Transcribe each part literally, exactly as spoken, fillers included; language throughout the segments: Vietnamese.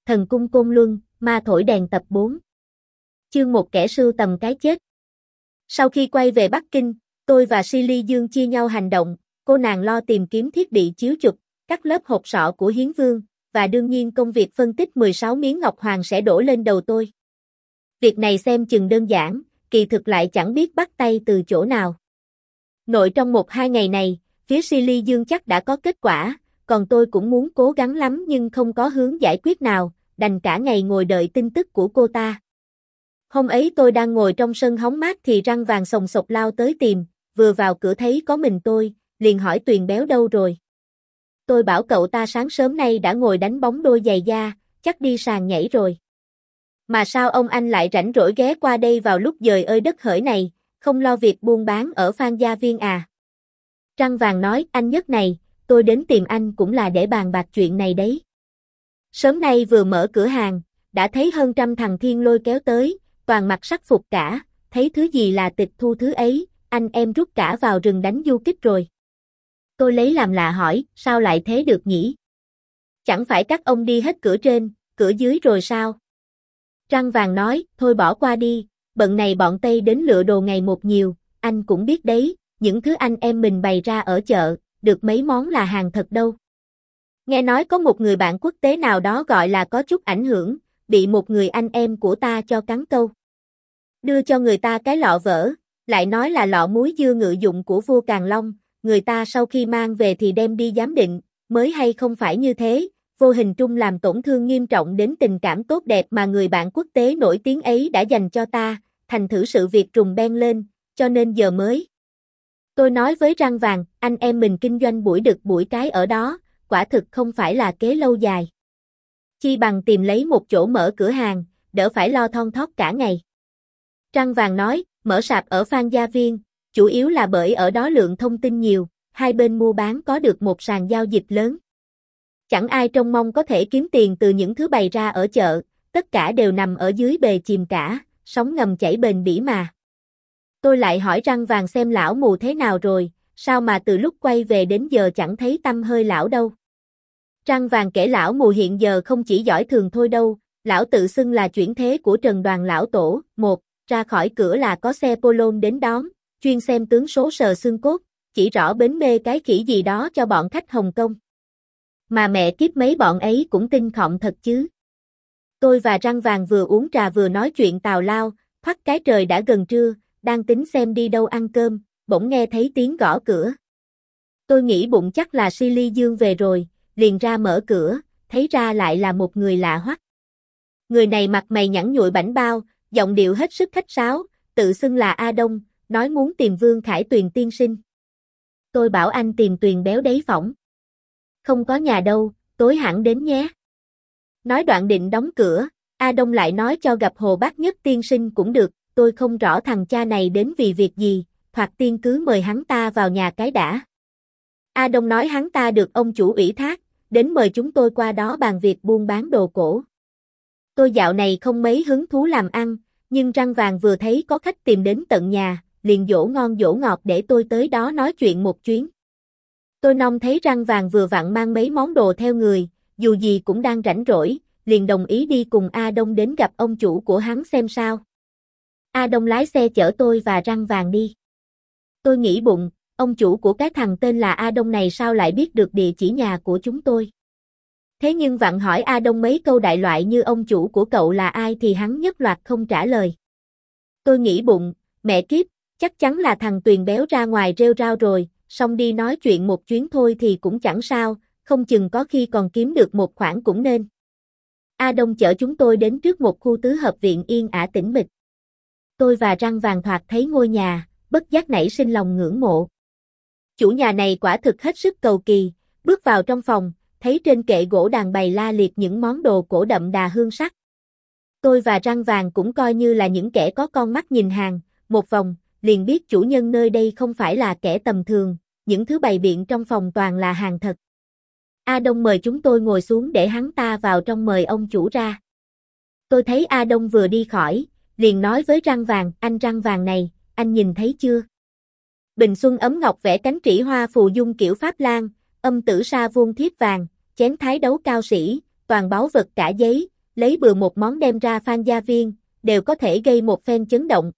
Thần cung Côn Luân, ma thổi đèn tập bốn. Chương một kẻ sưu tầm cái chết. Sau khi quay về Bắc Kinh, tôi và Silly Dương chia nhau hành động, cô nàng lo tìm kiếm thiết bị chiếu chụp, cắt lớp hộp sọ của Hiến Vương, và đương nhiên công việc phân tích mười sáu miếng ngọc hoàng sẽ đổ lên đầu tôi. Việc này xem chừng đơn giản, kỳ thực lại chẳng biết bắt tay từ chỗ nào. Nội trong một hai ngày này, phía Silly Dương chắc đã có kết quả, còn tôi cũng muốn cố gắng lắm nhưng không có hướng giải quyết nào, đành cả ngày ngồi đợi tin tức của cô ta. Hôm ấy tôi đang ngồi trong sân hóng mát thì Răng Vàng sồng sộc lao tới tìm, vừa vào cửa thấy có mình tôi, liền hỏi Tuyền béo đâu rồi. Tôi bảo cậu ta sáng sớm nay đã ngồi đánh bóng đôi giày da, chắc đi sàn nhảy rồi. Mà sao ông anh lại rảnh rỗi ghé qua đây vào lúc dời ơi đất hỡi này, không lo việc buôn bán ở Phan Gia Viên à? Răng Vàng nói, anh Nhất này, tôi đến tìm anh cũng là để bàn bạc chuyện này đấy. Sớm nay vừa mở cửa hàng, đã thấy hơn trăm thằng thiên lôi kéo tới, toàn mặc sắc phục cả, thấy thứ gì là tịch thu thứ ấy, anh em rút cả vào rừng đánh du kích rồi. Tôi lấy làm lạ hỏi, sao lại thế được nhỉ? Chẳng phải các ông đi hết cửa trên, cửa dưới rồi sao? Răng Vàng nói, thôi bỏ qua đi, bận này bọn Tây đến lựa đồ ngày một nhiều, anh cũng biết đấy, những thứ anh em mình bày ra ở chợ, được mấy món là hàng thật đâu. Nghe nói có một người bạn quốc tế nào đó gọi là có chút ảnh hưởng, bị một người anh em của ta cho cắn câu. Đưa cho người ta cái lọ vỡ, lại nói là lọ muối dưa ngự dụng của vua Càn Long, người ta sau khi mang về thì đem đi giám định, mới hay không phải như thế, vô hình trung làm tổn thương nghiêm trọng đến tình cảm tốt đẹp mà người bạn quốc tế nổi tiếng ấy đã dành cho ta, thành thử sự việc trùng ben lên, cho nên giờ mới. Tôi nói với Răng Vàng, anh em mình kinh doanh buổi đực buổi cái ở đó, quả thực không phải là kế lâu dài. Chi bằng tìm lấy một chỗ mở cửa hàng, đỡ phải lo thon thót cả ngày. Răng Vàng nói, mở sạp ở Phan Gia Viên, chủ yếu là bởi ở đó lượng thông tin nhiều, hai bên mua bán có được một sàn giao dịch lớn. Chẳng ai trông mong có thể kiếm tiền từ những thứ bày ra ở chợ, tất cả đều nằm ở dưới bề chìm cả, sóng ngầm chảy bền bỉ mà. Tôi lại hỏi Răng Vàng xem lão mù thế nào rồi, sao mà từ lúc quay về đến giờ chẳng thấy tăm hơi lão đâu. Răng Vàng kể lão mù hiện giờ không chỉ giỏi thường thôi đâu, lão tự xưng là chuyển thế của Trần Đoàn lão tổ, một, ra khỏi cửa là có xe Polon đến đón, chuyên xem tướng số sờ xương cốt, chỉ rõ bến mê cái khỉ gì đó cho bọn khách Hồng Kông. Mà mẹ kiếp mấy bọn ấy cũng tinh khọng thật chứ. Tôi và Răng Vàng vừa uống trà vừa nói chuyện tào lao, thoắt cái trời đã gần trưa, đang tính xem đi đâu ăn cơm, bỗng nghe thấy tiếng gõ cửa. Tôi nghĩ bụng chắc là Silly Dương về rồi, liền ra mở cửa, thấy ra lại là một người lạ hoắc. Người này mặt mày nhẵn nhụi bảnh bao, giọng điệu hết sức khách sáo, tự xưng là A Đông, nói muốn tìm Vương Khải Tuyền tiên sinh. Tôi bảo anh tìm Tuyền béo đấy phỏng. Không có nhà đâu, tối hẳn đến nhé. Nói đoạn định đóng cửa, A Đông lại nói cho gặp Hồ Bác Nhất tiên sinh cũng được, tôi không rõ thằng cha này đến vì việc gì, thoạt tiên cứ mời hắn ta vào nhà cái đã. A Đông nói hắn ta được ông chủ ủy thác, đến mời chúng tôi qua đó bàn việc buôn bán đồ cổ. Tôi dạo này không mấy hứng thú làm ăn, nhưng Răng Vàng vừa thấy có khách tìm đến tận nhà, liền dỗ ngon dỗ ngọt để tôi tới đó nói chuyện một chuyến. Tôi nong thấy Răng Vàng vừa vặn mang mấy món đồ theo người, dù gì cũng đang rảnh rỗi, liền đồng ý đi cùng A Đông đến gặp ông chủ của hắn xem sao. A Đông lái xe chở tôi và Răng Vàng đi. Tôi nghĩ bụng, ông chủ của cái thằng tên là A Đông này sao lại biết được địa chỉ nhà của chúng tôi. Thế nhưng vặn hỏi A Đông mấy câu đại loại như ông chủ của cậu là ai thì hắn nhất loạt không trả lời. Tôi nghĩ bụng, mẹ kiếp, chắc chắn là thằng Tuyền béo ra ngoài rêu rao rồi, xong đi nói chuyện một chuyến thôi thì cũng chẳng sao, không chừng có khi còn kiếm được một khoản cũng nên. A Đông chở chúng tôi đến trước một khu tứ hợp viện yên ả tĩnh mịch. Tôi và Răng Vàng thoạt thấy ngôi nhà, bất giác nảy sinh lòng ngưỡng mộ. Chủ nhà này quả thực hết sức cầu kỳ, bước vào trong phòng, thấy trên kệ gỗ đàn bày la liệt những món đồ cổ đậm đà hương sắc. Tôi và Răng Vàng cũng coi như là những kẻ có con mắt nhìn hàng, một vòng, liền biết chủ nhân nơi đây không phải là kẻ tầm thường, những thứ bày biện trong phòng toàn là hàng thật. A Đông mời chúng tôi ngồi xuống để hắn ta vào trong mời ông chủ ra. Tôi thấy A Đông vừa đi khỏi, liền nói với Răng Vàng, anh Răng Vàng này, anh nhìn thấy chưa? Bình xuân ấm ngọc vẽ cánh trĩ hoa phù dung kiểu Pháp Lan, âm tử sa vuông thiếp vàng, chén thái đấu cao sĩ, toàn báu vật cả giấy, lấy bừa một món đem ra Phan gia viên, đều có thể gây một phen chấn động.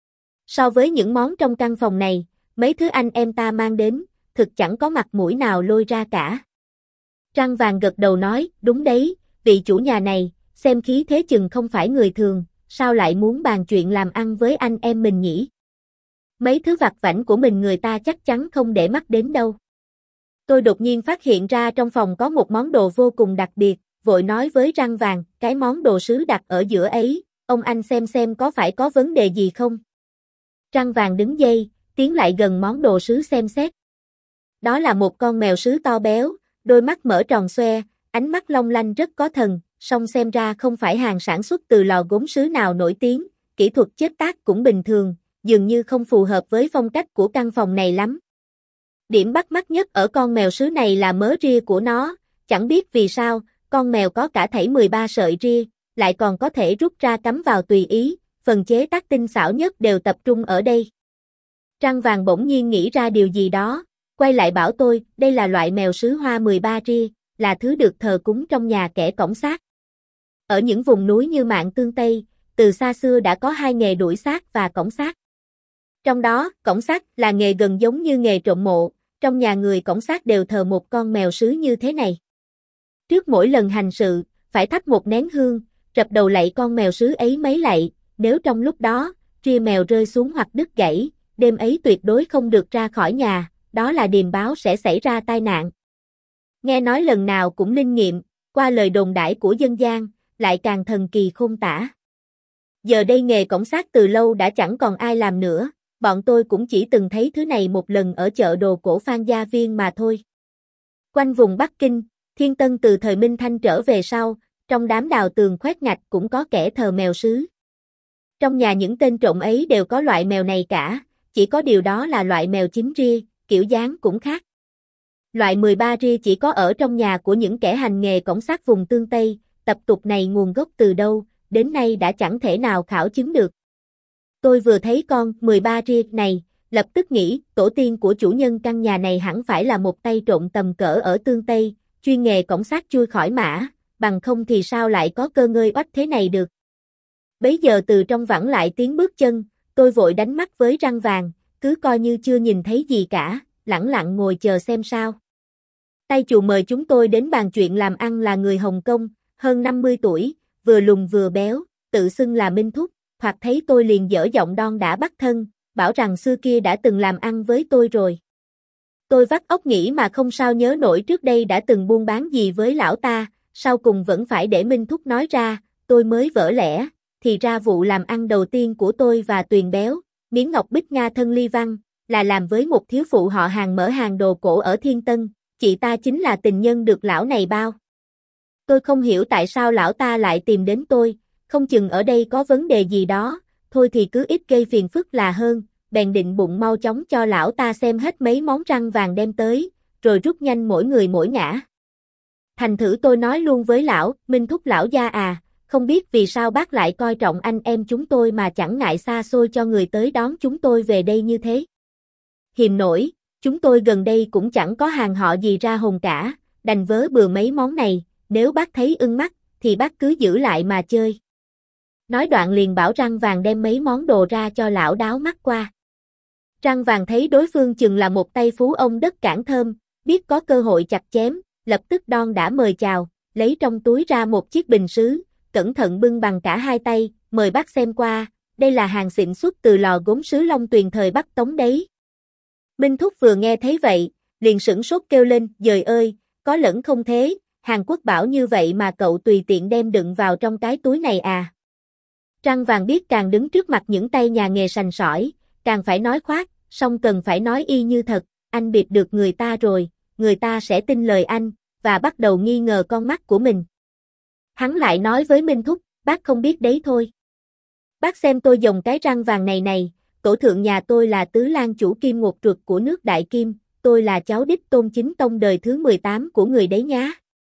So với những món trong căn phòng này, mấy thứ anh em ta mang đến, thực chẳng có mặt mũi nào lôi ra cả. Trăng vàng gật đầu nói, đúng đấy, vị chủ nhà này, xem khí thế chừng không phải người thường, sao lại muốn bàn chuyện làm ăn với anh em mình nhỉ? Mấy thứ vặt vãnh của mình người ta chắc chắn không để mắt đến đâu. Tôi đột nhiên phát hiện ra trong phòng có một món đồ vô cùng đặc biệt, vội nói với Răng Vàng, cái món đồ sứ đặt ở giữa ấy, ông anh xem xem có phải có vấn đề gì không? Răng Vàng đứng dậy, tiến lại gần món đồ sứ xem xét. Đó là một con mèo sứ to béo, đôi mắt mở tròn xoe, ánh mắt long lanh rất có thần, song xem ra không phải hàng sản xuất từ lò gốm sứ nào nổi tiếng, kỹ thuật chế tác cũng bình thường, dường như không phù hợp với phong cách của căn phòng này lắm. Điểm bắt mắt nhất ở con mèo sứ này là mớ ria của nó, chẳng biết vì sao, con mèo có cả thảy mười ba sợi ria, lại còn có thể rút ra cắm vào tùy ý, phần chế tác tinh xảo nhất đều tập trung ở đây. Trăng Vàng bỗng nhiên nghĩ ra điều gì đó, quay lại bảo tôi, đây là loại mèo sứ hoa mười ba ria, là thứ được thờ cúng trong nhà kẻ cõng xác. Ở những vùng núi như Mạn Tương Tây, từ xa xưa đã có hai nghề đuổi xác và cõng xác. Trong đó, cõng xác là nghề gần giống như nghề trộm mộ, trong nhà người cõng xác đều thờ một con mèo sứ như thế này. Trước mỗi lần hành sự, phải thắp một nén hương, rập đầu lạy con mèo sứ ấy mấy lạy, nếu trong lúc đó, ria mèo rơi xuống hoặc đứt gãy, đêm ấy tuyệt đối không được ra khỏi nhà, đó là điềm báo sẽ xảy ra tai nạn. Nghe nói lần nào cũng linh nghiệm, qua lời đồn đãi của dân gian, lại càng thần kỳ khôn tả. Giờ đây nghề cõng xác từ lâu đã chẳng còn ai làm nữa, bọn tôi cũng chỉ từng thấy thứ này một lần ở chợ đồ cổ Phan gia viên mà thôi. Quanh vùng Bắc Kinh, Thiên Tân từ thời Minh Thanh trở về sau, trong đám đào tường khoét ngạch cũng có kẻ thờ mèo sứ. Trong nhà những tên trộm ấy đều có loại mèo này cả, chỉ có điều đó là loại mèo chín ria, kiểu dáng cũng khác. Loại mười ba ria chỉ có ở trong nhà của những kẻ hành nghề cõng xác vùng Tương Tây, tập tục này nguồn gốc từ đâu, đến nay đã chẳng thể nào khảo chứng được. Tôi vừa thấy con mười ba ria này, lập tức nghĩ tổ tiên của chủ nhân căn nhà này hẳn phải là một tay trộm tầm cỡ ở Tương Tây, chuyên nghề cõng xác chui khỏi mã, bằng không thì sao lại có cơ ngơi oách thế này được. Bấy giờ từ trong vẳng lại tiếng bước chân, tôi vội đánh mắt với Răng Vàng, cứ coi như chưa nhìn thấy gì cả, lẳng lặng ngồi chờ xem sao. Tay chủ mời chúng tôi đến bàn chuyện làm ăn là người Hồng Kông, hơn năm mươi tuổi, vừa lùn vừa béo, tự xưng là Minh Thúc, hoặc thấy tôi liền dở giọng đon đã bắt thân, bảo rằng xưa kia đã từng làm ăn với tôi rồi. Tôi vắt óc nghĩ mà không sao nhớ nổi trước đây đã từng buôn bán gì với lão ta, sau cùng vẫn phải để Minh Thúc nói ra, tôi mới vỡ lẽ, thì ra vụ làm ăn đầu tiên của tôi và Tuyền Béo, Miếng Ngọc Bích Nga thân ly văn, là làm với một thiếu phụ họ Hàng mở hàng đồ cổ ở Thiên Tân, chị ta chính là tình nhân được lão này bao. Tôi không hiểu tại sao lão ta lại tìm đến tôi, không chừng ở đây có vấn đề gì đó, thôi thì cứ ít gây phiền phức là hơn, bèn định bụng mau chóng cho lão ta xem hết mấy món Răng Vàng đem tới, rồi rút nhanh mỗi người mỗi ngã. Thành thử tôi nói luôn với lão, Minh Thúc lão gia à, không biết vì sao bác lại coi trọng anh em chúng tôi mà chẳng ngại xa xôi cho người tới đón chúng tôi về đây như thế. Hiềm nổi, chúng tôi gần đây cũng chẳng có hàng họ gì ra hồn cả, đành vớ bừa mấy món này, nếu bác thấy ưng mắt, thì bác cứ giữ lại mà chơi. Nói đoạn liền bảo Răng Vàng đem mấy món đồ ra cho lão đáo mắt qua. Răng Vàng thấy đối phương chừng là một tay phú ông đất cảng thơm, biết có cơ hội chặt chém, lập tức đon đã mời chào, lấy trong túi ra một chiếc bình sứ, cẩn thận bưng bằng cả hai tay, mời bác xem qua, đây là hàng xịn xuất từ lò gốm sứ Long Tuyền thời Bắc Tống đấy. Minh Thúc vừa nghe thấy vậy, liền sửng sốt kêu lên, dời ơi, có lẫn không thế, Hàn Quốc bảo như vậy mà cậu tùy tiện đem đựng vào trong cái túi này à. Răng Vàng biết càng đứng trước mặt những tay nhà nghề sành sỏi, càng phải nói khoác, song cần phải nói y như thật, anh bịp được người ta rồi, người ta sẽ tin lời anh, và bắt đầu nghi ngờ con mắt của mình. Hắn lại nói với Minh Thúc, bác không biết đấy thôi. Bác xem tôi dùng cái răng vàng này này, tổ thượng nhà tôi là tứ lang chủ Kim Ngột Truật của nước Đại Kim, tôi là cháu đích Tôn Chính Tông đời thứ mười tám của người đấy nhá.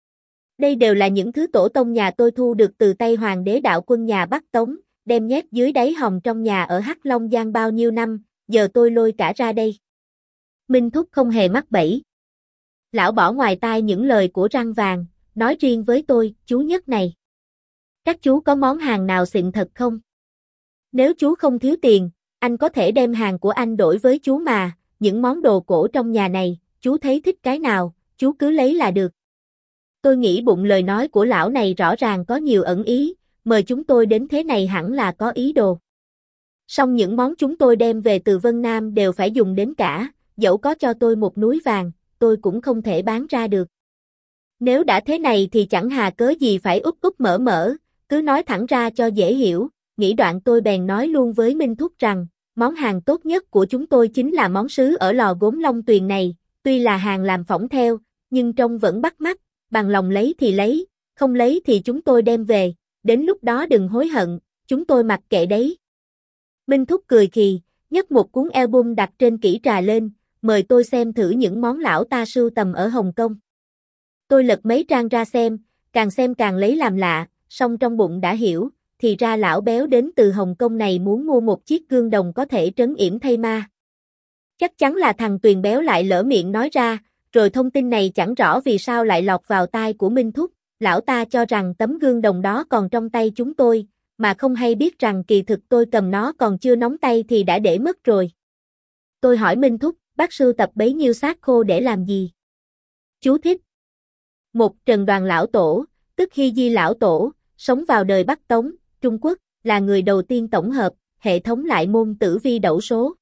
Đây đều là những thứ tổ tông nhà tôi thu được từ tay hoàng đế đạo quân nhà Bắc Tống, đem nhét dưới đáy hòm trong nhà ở Hắc Long Giang bao nhiêu năm, giờ tôi lôi cả ra đây. Minh Thúc không hề mắc bẫy. Lão bỏ ngoài tai những lời của Răng Vàng, nói riêng với tôi, chú Nhất này. Các chú có món hàng nào xịn thật không? Nếu chú không thiếu tiền, anh có thể đem hàng của anh đổi với chú mà, những món đồ cổ trong nhà này, chú thấy thích cái nào, chú cứ lấy là được. Tôi nghĩ bụng lời nói của lão này rõ ràng có nhiều ẩn ý, mời chúng tôi đến thế này hẳn là có ý đồ. Song những món chúng tôi đem về từ Vân Nam đều phải dùng đến cả, dẫu có cho tôi một núi vàng, tôi cũng không thể bán ra được. Nếu đã thế này thì chẳng hà cớ gì phải úp úp mở mở, cứ nói thẳng ra cho dễ hiểu, nghĩ đoạn tôi bèn nói luôn với Minh Thúc rằng, món hàng tốt nhất của chúng tôi chính là món sứ ở lò gốm Long Tuyền này, tuy là hàng làm phỏng theo, nhưng trông vẫn bắt mắt, bằng lòng lấy thì lấy, không lấy thì chúng tôi đem về, đến lúc đó đừng hối hận, chúng tôi mặc kệ đấy. Minh Thúc cười khì, nhấc một cuốn album đặt trên kỹ trà lên, mời tôi xem thử những món lão ta sưu tầm ở Hồng Kông. Tôi lật mấy trang ra xem, càng xem càng lấy làm lạ, song trong bụng đã hiểu, thì ra lão béo đến từ Hồng Kông này muốn mua một chiếc gương đồng có thể trấn yểm thây ma. Chắc chắn là thằng Tuyền béo lại lỡ miệng nói ra, rồi thông tin này chẳng rõ vì sao lại lọt vào tai của Minh Thúc, lão ta cho rằng tấm gương đồng đó còn trong tay chúng tôi, mà không hay biết rằng kỳ thực tôi cầm nó còn chưa nóng tay thì đã để mất rồi. Tôi hỏi Minh Thúc, bác sưu tập bấy nhiêu xác khô để làm gì? Chú thích. Một Trần Đoàn Lão Tổ, tức Hy Di Lão Tổ, sống vào đời Bắc Tống, Trung Quốc, là người đầu tiên tổng hợp, hệ thống lại môn tử vi đẩu số.